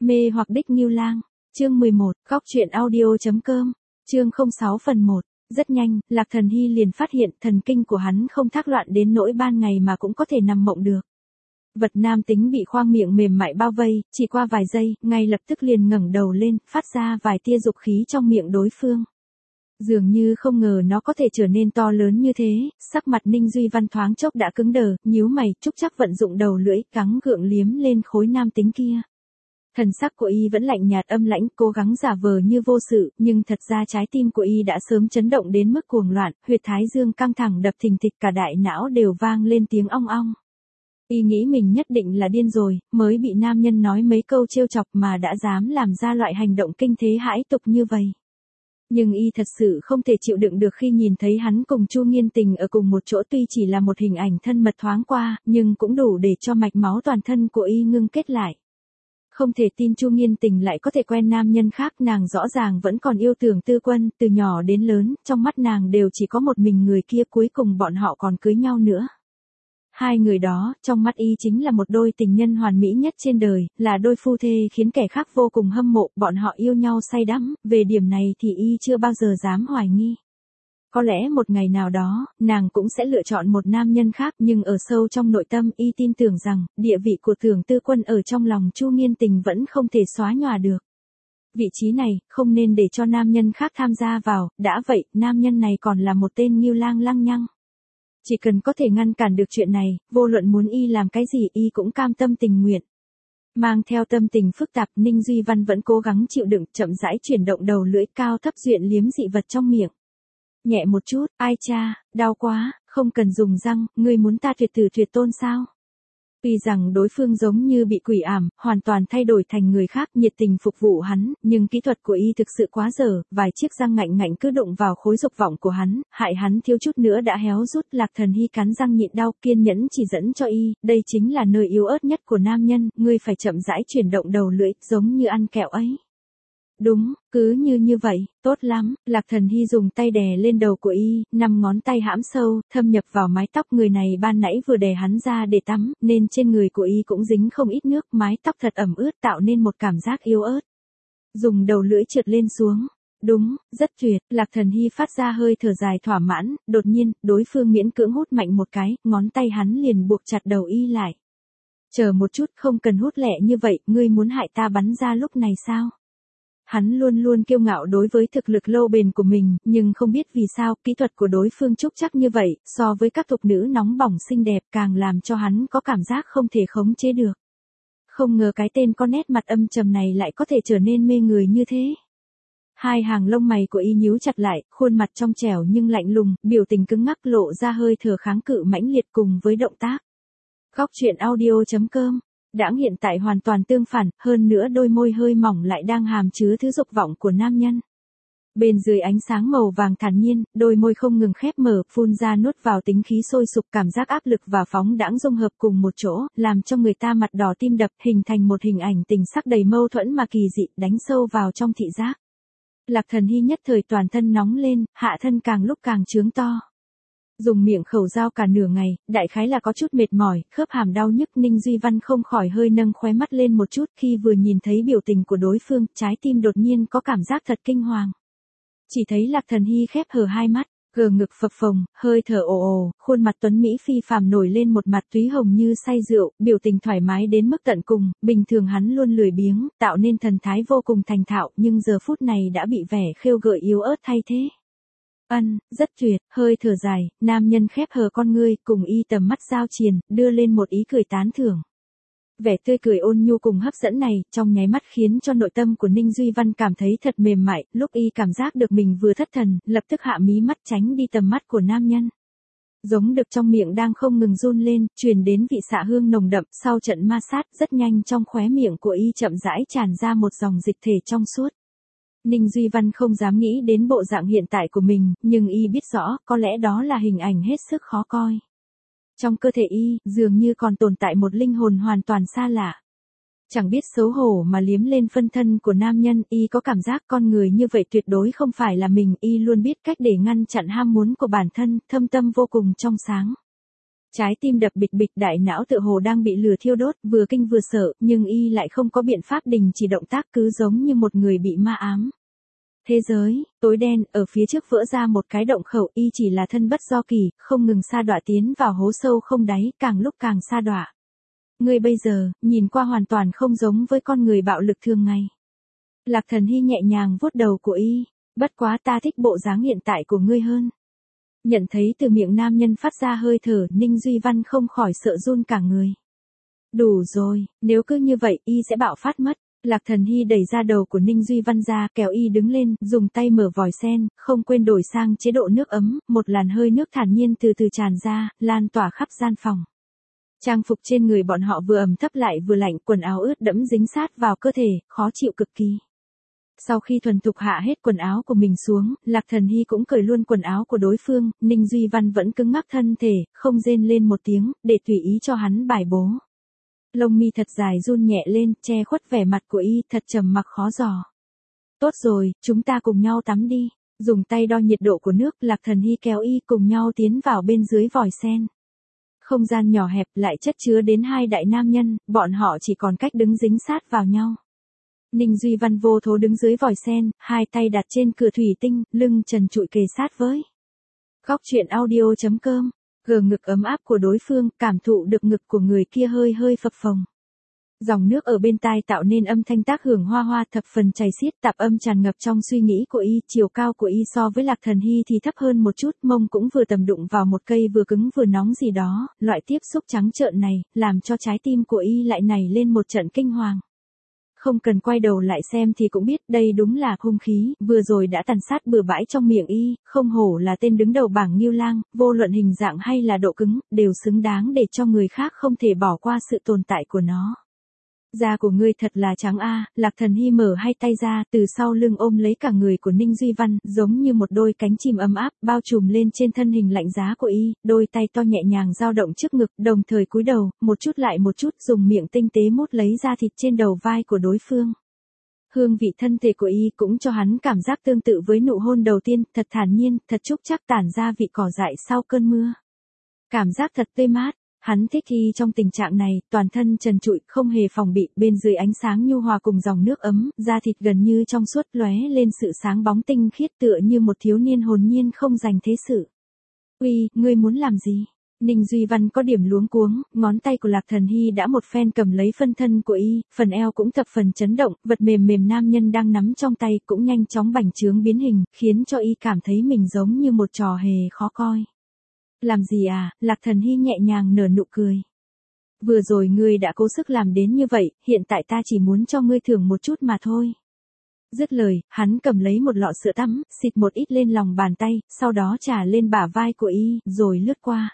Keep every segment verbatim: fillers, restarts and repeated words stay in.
Mê hoặc đích Ngưu Lang, chương mười một, góc truyện audio.com, chương không sáu phần một. Rất nhanh, Lạc Thần Hy liền phát hiện thần kinh của hắn không thác loạn đến nỗi ban ngày mà cũng có thể nằm mộng được. Vật nam tính bị khoang miệng mềm mại bao vây, chỉ qua vài giây, ngay lập tức liền ngẩng đầu lên, phát ra vài tia dục khí trong miệng đối phương. Dường như không ngờ nó có thể trở nên to lớn như thế, sắc mặt Ninh Duy Văn thoáng chốc đã cứng đờ, nhíu mày, trúc chắc vận dụng đầu lưỡi, gắng gượng liếm lên khối nam tính kia. Thần sắc của y vẫn lạnh nhạt âm lãnh, cố gắng giả vờ như vô sự, nhưng thật ra trái tim của y đã sớm chấn động đến mức cuồng loạn, huyệt thái dương căng thẳng đập thình thịch, cả đại não đều vang lên tiếng ong ong. Y nghĩ mình nhất định là điên rồi, mới bị nam nhân nói mấy câu trêu chọc mà đã dám làm ra loại hành động kinh thế hãi tục như vậy. Nhưng y thật sự không thể chịu đựng được khi nhìn thấy hắn cùng Chu Nghiên Tình ở cùng một chỗ, tuy chỉ là một hình ảnh thân mật thoáng qua, nhưng cũng đủ để cho mạch máu toàn thân của y ngưng kết lại. Không thể tin Chu Nghiên Tình lại có thể quen nam nhân khác, nàng rõ ràng vẫn còn yêu Tưởng Tư Quân, từ nhỏ đến lớn, trong mắt nàng đều chỉ có một mình người kia, cuối cùng bọn họ còn cưới nhau nữa. Hai người đó, trong mắt y chính là một đôi tình nhân hoàn mỹ nhất trên đời, là đôi phu thê khiến kẻ khác vô cùng hâm mộ, bọn họ yêu nhau say đắm, về điểm này thì y chưa bao giờ dám hoài nghi. Có lẽ một ngày nào đó, nàng cũng sẽ lựa chọn một nam nhân khác, nhưng ở sâu trong nội tâm y tin tưởng rằng, địa vị của Tưởng Tư Quân ở trong lòng Chu Nghiên Tình vẫn không thể xóa nhòa được. Vị trí này, không nên để cho nam nhân khác tham gia vào, đã vậy, nam nhân này còn là một tên Ngưu Lang lăng nhăng. Chỉ cần có thể ngăn cản được chuyện này, vô luận muốn y làm cái gì y cũng cam tâm tình nguyện. Mang theo tâm tình phức tạp, Ninh Duy Văn vẫn cố gắng chịu đựng, chậm rãi chuyển động đầu lưỡi cao thấp duyện liếm dị vật trong miệng. Nhẹ một chút, ai cha, đau quá, không cần dùng răng, ngươi muốn ta tuyệt tử tuyệt tôn sao? Tuy rằng đối phương giống như bị quỷ ảm, hoàn toàn thay đổi thành người khác, nhiệt tình phục vụ hắn, nhưng kỹ thuật của y thực sự quá dở, vài chiếc răng ngạnh ngạnh cứ đụng vào khối dục vọng của hắn, hại hắn thiếu chút nữa đã héo rút. Lạc Thần Hy cắn răng nhịn đau, kiên nhẫn chỉ dẫn cho y, đây chính là nơi yếu ớt nhất của nam nhân, ngươi phải chậm rãi chuyển động đầu lưỡi, giống như ăn kẹo ấy. Đúng, cứ như như vậy, tốt lắm. Lạc Thần Hy dùng tay đè lên đầu của y, năm ngón tay hãm sâu, thâm nhập vào mái tóc. Người này ban nãy vừa đè hắn ra để tắm, nên trên người của y cũng dính không ít nước, mái tóc thật ẩm ướt tạo nên một cảm giác yếu ớt. Dùng đầu lưỡi trượt lên xuống. Đúng, rất tuyệt. Lạc Thần Hy phát ra hơi thở dài thỏa mãn, đột nhiên, đối phương miễn cưỡng hút mạnh một cái, ngón tay hắn liền buộc chặt đầu y lại. Chờ một chút, không cần hút lẹ như vậy, ngươi muốn hại ta bắn ra lúc này sao? Hắn luôn luôn kiêu ngạo đối với thực lực lâu bền của mình, nhưng không biết vì sao, kỹ thuật của đối phương trúc chắc như vậy, so với các thục nữ nóng bỏng xinh đẹp càng làm cho hắn có cảm giác không thể khống chế được. Không ngờ cái tên có nét mặt âm trầm này lại có thể trở nên mê người như thế. Hai hàng lông mày của y nhíu chặt lại, khuôn mặt trong trẻo nhưng lạnh lùng, biểu tình cứng ngắc lộ ra hơi thở kháng cự mãnh liệt cùng với động tác. Góc truyện audio.com Đãng hiện tại hoàn toàn tương phản, hơn nữa đôi môi hơi mỏng lại đang hàm chứa thứ dục vọng của nam nhân. Bên dưới ánh sáng màu vàng thản nhiên, đôi môi không ngừng khép mở, phun ra nuốt vào tính khí sôi sục, cảm giác áp lực và phóng đãng dung hợp cùng một chỗ, làm cho người ta mặt đỏ tim đập, hình thành một hình ảnh tình sắc đầy mâu thuẫn mà kỳ dị, đánh sâu vào trong thị giác. Lạc Thần Hy nhất thời toàn thân nóng lên, hạ thân càng lúc càng trướng to. Dùng miệng khẩu dao cả nửa ngày, đại khái là có chút mệt mỏi, khớp hàm đau nhức. Ninh Duy Văn không khỏi hơi nâng khóe mắt lên một chút, khi vừa nhìn thấy biểu tình của đối phương, trái tim đột nhiên có cảm giác thật kinh hoàng. Chỉ thấy Lạc Thần Hy khép hờ hai mắt, gờ ngực phập phồng, hơi thở ồ ồ, khuôn mặt tuấn mỹ phi phàm nổi lên một mặt túy hồng như say rượu, biểu tình thoải mái đến mức tận cùng, bình thường hắn luôn lười biếng, tạo nên thần thái vô cùng thành thạo, nhưng giờ phút này đã bị vẻ khêu gợi yếu ớt thay thế. Ân, rất tuyệt, hơi thở dài, nam nhân khép hờ con ngươi, cùng y tầm mắt giao triền, đưa lên một ý cười tán thưởng. Vẻ tươi cười ôn nhu cùng hấp dẫn này, trong nháy mắt khiến cho nội tâm của Ninh Duy Văn cảm thấy thật mềm mại, lúc y cảm giác được mình vừa thất thần, lập tức hạ mí mắt tránh đi tầm mắt của nam nhân. Giống được trong miệng đang không ngừng run lên, truyền đến vị xạ hương nồng đậm, sau trận ma sát, rất nhanh trong khóe miệng của y chậm rãi tràn ra một dòng dịch thể trong suốt. Ninh Duy Văn không dám nghĩ đến bộ dạng hiện tại của mình, nhưng y biết rõ, có lẽ đó là hình ảnh hết sức khó coi. Trong cơ thể y, dường như còn tồn tại một linh hồn hoàn toàn xa lạ. Chẳng biết xấu hổ mà liếm lên phân thân của nam nhân, y có cảm giác con người như vậy tuyệt đối không phải là mình, y luôn biết cách để ngăn chặn ham muốn của bản thân, thâm tâm vô cùng trong sáng. Trái tim đập bịch bịch, đại não tựa hồ đang bị lửa thiêu đốt, vừa kinh vừa sợ, nhưng y lại không có biện pháp đình chỉ động tác, cứ giống như một người bị ma ám. Thế giới, tối đen, ở phía trước vỡ ra một cái động khẩu, y chỉ là thân bất do kỳ, không ngừng sa đọa tiến vào hố sâu không đáy, càng lúc càng sa đọa. Ngươi bây giờ, nhìn qua hoàn toàn không giống với con người bạo lực thường ngày. Lạc Thần Hy nhẹ nhàng vuốt đầu của y, bất quá ta thích bộ dáng hiện tại của ngươi hơn. Nhận thấy từ miệng nam nhân phát ra hơi thở, Ninh Duy Văn không khỏi sợ run cả người. Đủ rồi, nếu cứ như vậy, y sẽ bạo phát mất. Lạc Thần Hy đẩy ra đầu của Ninh Duy Văn ra, kéo y đứng lên, dùng tay mở vòi sen, không quên đổi sang chế độ nước ấm, một làn hơi nước thản nhiên từ từ tràn ra, lan tỏa khắp gian phòng. Trang phục trên người bọn họ vừa ẩm thấp lại vừa lạnh, quần áo ướt đẫm dính sát vào cơ thể, khó chịu cực kỳ. Sau khi thuần thục hạ hết quần áo của mình xuống, Lạc Thần Hy cũng cởi luôn quần áo của đối phương, Ninh Duy Văn vẫn cứng ngắc thân thể, không rên lên một tiếng, để tùy ý cho hắn bài bố. Lông mi thật dài run nhẹ lên, che khuất vẻ mặt của y, thật trầm mặc khó dò. Tốt rồi, chúng ta cùng nhau tắm đi. Dùng tay đo nhiệt độ của nước, Lạc Thần Hy kéo y cùng nhau tiến vào bên dưới vòi sen. Không gian nhỏ hẹp lại chất chứa đến hai đại nam nhân, bọn họ chỉ còn cách đứng dính sát vào nhau. Ninh Duy Văn vô thố đứng dưới vòi sen, hai tay đặt trên cửa thủy tinh, lưng trần trụi kề sát với. Góc truyện audio chấm com, gờ ngực ấm áp của đối phương, cảm thụ được ngực của người kia hơi hơi phập phồng. Dòng nước ở bên tai tạo nên âm thanh tác hưởng hoa hoa thập phần chảy xiết, tạp âm tràn ngập trong suy nghĩ của y, chiều cao của y so với Lạc Thần Hy thì thấp hơn một chút, mông cũng vừa tầm đụng vào một cây vừa cứng vừa nóng gì đó, loại tiếp xúc trắng trợn này, làm cho trái tim của y lại nảy lên một trận kinh hoàng. Không cần quay đầu lại xem thì cũng biết đây đúng là hung khí, vừa rồi đã tàn sát bừa bãi trong miệng y, không hổ là tên đứng đầu bảng Ngưu Lang, vô luận hình dạng hay là độ cứng, đều xứng đáng để cho người khác không thể bỏ qua sự tồn tại của nó. Da của ngươi thật là trắng a. Lạc Thần Hy mở hai tay ra, từ sau lưng ôm lấy cả người của Ninh Duy Văn, giống như một đôi cánh chim ấm áp, bao trùm lên trên thân hình lạnh giá của y, đôi tay to nhẹ nhàng dao động trước ngực, đồng thời cúi đầu, một chút lại một chút dùng miệng tinh tế mút lấy da thịt trên đầu vai của đối phương. Hương vị thân thể của y cũng cho hắn cảm giác tương tự với nụ hôn đầu tiên, thật thản nhiên, thật trúc chắc tản ra vị cỏ dại sau cơn mưa. Cảm giác thật tươi mát. Hắn thích y trong tình trạng này, toàn thân trần trụi, không hề phòng bị, bên dưới ánh sáng nhu hòa cùng dòng nước ấm, da thịt gần như trong suốt, lóe lên sự sáng bóng tinh khiết tựa như một thiếu niên hồn nhiên không dành thế sự. Uy, ngươi muốn làm gì? Ninh Duy Văn có điểm luống cuống, ngón tay của Lạc Thần Hy đã một phen cầm lấy phân thân của y, phần eo cũng thập phần chấn động, vật mềm mềm nam nhân đang nắm trong tay cũng nhanh chóng bành trướng biến hình, khiến cho y cảm thấy mình giống như một trò hề khó coi. Làm gì à, Lạc Thần Hy nhẹ nhàng nở nụ cười. Vừa rồi ngươi đã cố sức làm đến như vậy, hiện tại ta chỉ muốn cho ngươi thưởng một chút mà thôi. Dứt lời, hắn cầm lấy một lọ sữa tắm, xịt một ít lên lòng bàn tay, sau đó trả lên bả vai của y, rồi lướt qua.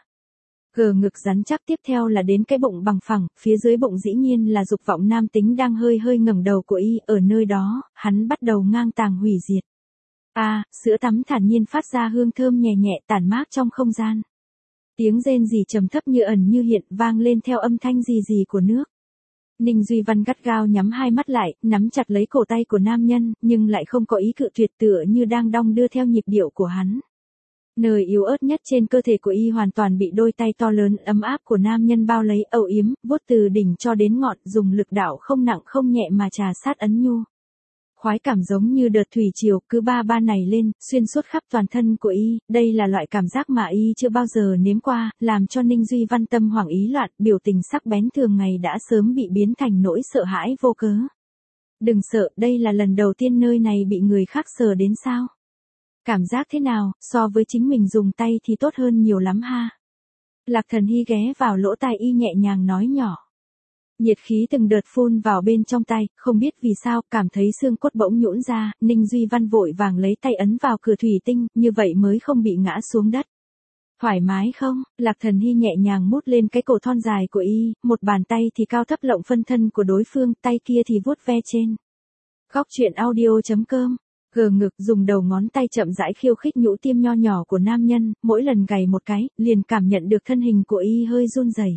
Gờ ngực rắn chắc tiếp theo là đến cái bụng bằng phẳng, phía dưới bụng dĩ nhiên là dục vọng nam tính đang hơi hơi ngẩng đầu của y, ở nơi đó, hắn bắt đầu ngang tàng hủy diệt. A, à, sữa tắm thản nhiên phát ra hương thơm nhẹ nhẹ tản mát trong không gian. Tiếng rên rỉ trầm thấp như ẩn như hiện vang lên theo âm thanh rì rì của nước. Ninh Duy Văn gắt gao nhắm hai mắt lại, nắm chặt lấy cổ tay của nam nhân, nhưng lại không có ý cự tuyệt tựa như đang đong đưa theo nhịp điệu của hắn. Nơi yếu ớt nhất trên cơ thể của y hoàn toàn bị đôi tay to lớn ấm áp của nam nhân bao lấy, âu yếm, vuốt từ đỉnh cho đến ngọn, dùng lực đạo không nặng không nhẹ mà trà sát ấn nhu. Khoái cảm giống như đợt thủy triều, cứ ba ba này lên, xuyên suốt khắp toàn thân của y, đây là loại cảm giác mà y chưa bao giờ nếm qua, làm cho Ninh Duy Văn tâm hoảng ý loạn, biểu tình sắc bén thường ngày đã sớm bị biến thành nỗi sợ hãi vô cớ. Đừng sợ, đây là lần đầu tiên nơi này bị người khác sờ đến sao? Cảm giác thế nào, so với chính mình dùng tay thì tốt hơn nhiều lắm ha. Lạc Thần Hy ghé vào lỗ tai y nhẹ nhàng nói nhỏ. Nhiệt khí từng đợt phun vào bên trong tay, không biết vì sao, cảm thấy xương cốt bỗng nhũn ra, Ninh Duy Văn vội vàng lấy tay ấn vào cửa thủy tinh, như vậy mới không bị ngã xuống đất. Thoải mái không? Lạc Thần Hy nhẹ nhàng mút lên cái cổ thon dài của y, một bàn tay thì cao thấp lộng phân thân của đối phương, tay kia thì vuốt ve trên. Góc truyện audio chấm com, gờ ngực dùng đầu ngón tay chậm rãi khiêu khích nhũ tiêm nho nhỏ của nam nhân, mỗi lần gảy một cái, liền cảm nhận được thân hình của y hơi run rẩy.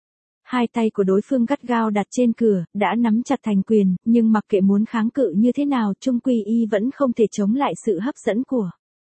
Hai tay của đối phương gắt gao đặt trên cửa, đã nắm chặt thành quyền, nhưng mặc kệ muốn kháng cự như thế nào, chung quy y vẫn không thể chống lại sự hấp dẫn của.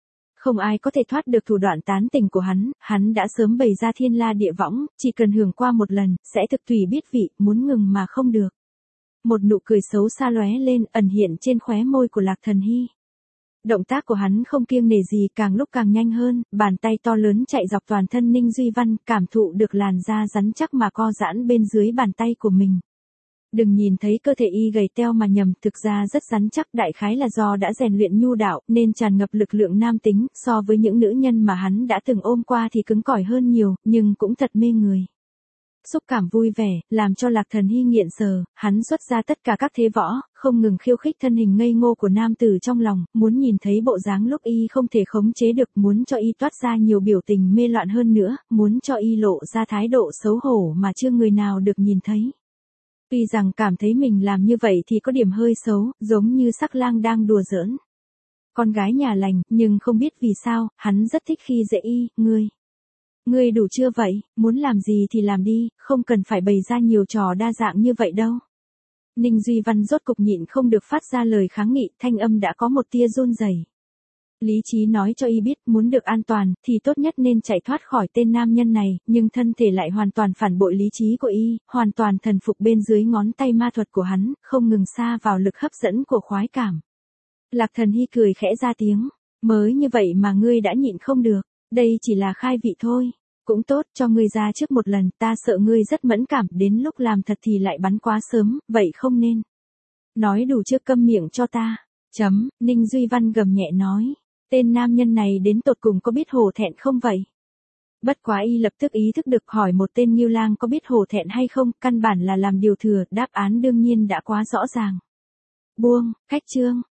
Không ai có thể thoát được thủ đoạn tán tình của hắn, hắn đã sớm bày ra thiên la địa võng, chỉ cần hưởng qua một lần, sẽ thực tùy biết vị, muốn ngừng mà không được. Một nụ cười xấu xa lóe lên, ẩn hiện trên khóe môi của Lạc Thần Hy. Động tác của hắn không kiêng nể gì, càng lúc càng nhanh hơn, bàn tay to lớn chạy dọc toàn thân Ninh Duy Văn, cảm thụ được làn da rắn chắc mà co giãn bên dưới bàn tay của mình. Đừng nhìn thấy cơ thể y gầy teo mà nhầm, thực ra rất rắn chắc, đại khái là do đã rèn luyện nhu đạo, nên tràn ngập lực lượng nam tính, so với những nữ nhân mà hắn đã từng ôm qua thì cứng cỏi hơn nhiều, nhưng cũng thật mê người. Xúc cảm vui vẻ, làm cho Lạc Thần Hy nghiện sờ, hắn xuất ra tất cả các thế võ, không ngừng khiêu khích thân hình ngây ngô của nam tử trong lòng, muốn nhìn thấy bộ dáng lúc y không thể khống chế được, muốn cho y toát ra nhiều biểu tình mê loạn hơn nữa, muốn cho y lộ ra thái độ xấu hổ mà chưa người nào được nhìn thấy. Tuy rằng cảm thấy mình làm như vậy thì có điểm hơi xấu, giống như sắc lang đang đùa giỡn con gái nhà lành, nhưng không biết vì sao, hắn rất thích khi dễ y, ngươi. Ngươi đủ chưa vậy, muốn làm gì thì làm đi, không cần phải bày ra nhiều trò đa dạng như vậy đâu. Ninh Duy Văn rốt cục nhịn không được phát ra lời kháng nghị, thanh âm đã có một tia run rẩy. Lý trí nói cho y biết muốn được an toàn thì tốt nhất nên chạy thoát khỏi tên nam nhân này, nhưng thân thể lại hoàn toàn phản bội lý trí của y, hoàn toàn thần phục bên dưới ngón tay ma thuật của hắn, không ngừng xa vào lực hấp dẫn của khoái cảm. Lạc Thần Hy cười khẽ ra tiếng, mới như vậy mà ngươi đã nhịn không được, đây chỉ là khai vị thôi. Cũng tốt, cho ngươi ra trước một lần, ta sợ ngươi rất mẫn cảm, đến lúc làm thật thì lại bắn quá sớm, vậy không nên. Nói đủ chưa, câm miệng cho ta. Chấm, Ninh Duy Văn gầm nhẹ nói. Tên nam nhân này đến tột cùng có biết hổ thẹn không vậy? Bất quá y lập tức ý thức được, hỏi một tên Ngưu Lang có biết hổ thẹn hay không, căn bản là làm điều thừa, đáp án đương nhiên đã quá rõ ràng. Buông, khách trương,